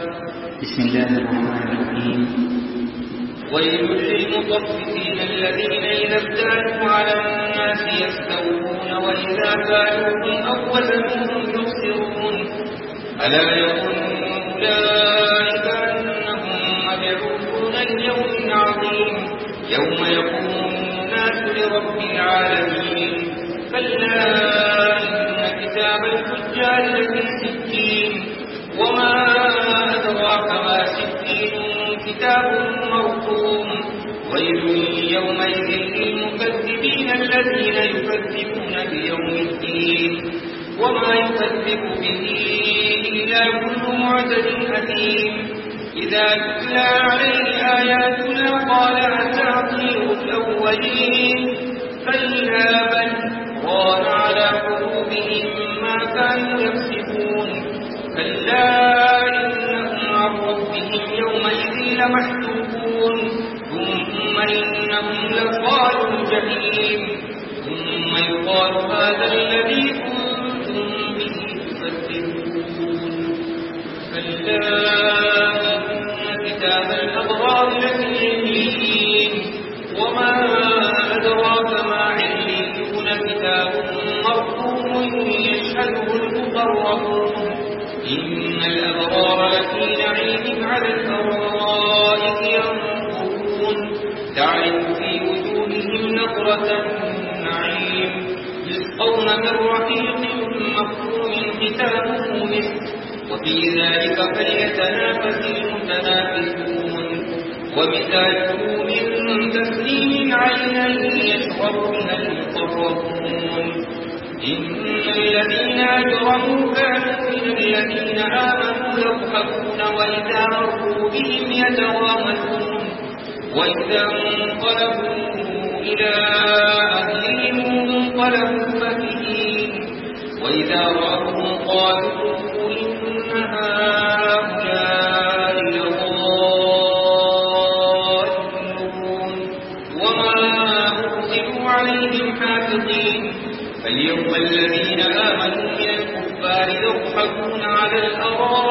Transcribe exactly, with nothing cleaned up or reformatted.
بسم الله الرحمن الرحيم. ويل للمطففين الذين إذا اكتالوا على الناس يستوفون وإذا كالوهم أو وزنوهم يخسرون. ألا يظن أولئك أنهم مبعوثون ليوم عظيم يوم يقوم الناس لرب العالمين. كلا إن كتاب الفجار لفي سجين وما أدراك ما سجين كتاب مرقوم. ويل يومئذ للمكذبين الذين يكذبون بيوم الدين وما يكذب به إلا كل معتد أثيم. إذا تتلى عليه آياتنا قال أساطير الأولين. كلا بل ران على قلوبهم ما كانوا يكسبون. كلا إنهم عن ربهم يومئذ لمحجوبون. ثم إنهم لصالوا الجحيم. ثم يقال هذا الذي كنتم به تكذبون. كلا إن كتاب الأبرار لفي عليين وما أدراك ما عليون. كتاب مرقوم يشهده المقربون. إن الأبرار لفي نعيم على الأرائك ينظرون تعرف في وجوههم نظرة النعيم. يسقون من رحيق مختوم ختامه مسك وفي ذلك فليتنافس المتنافسون. ومثاله من تسليم عينا يشرب بها المقربون. إن الذين أجرموا كانوا من الذين آمنوا يضحكون وإذا مروا بهم يتغامزون. وإذا انقلبوا إلى أهلهم انقلبوا فكهين. وإذا رأوهم قالوا إن هؤلاء لضالون وما أرسلوا عليهم حافظين. فاليوم الذين آمنوا من الكفار يضحكون على الأرائك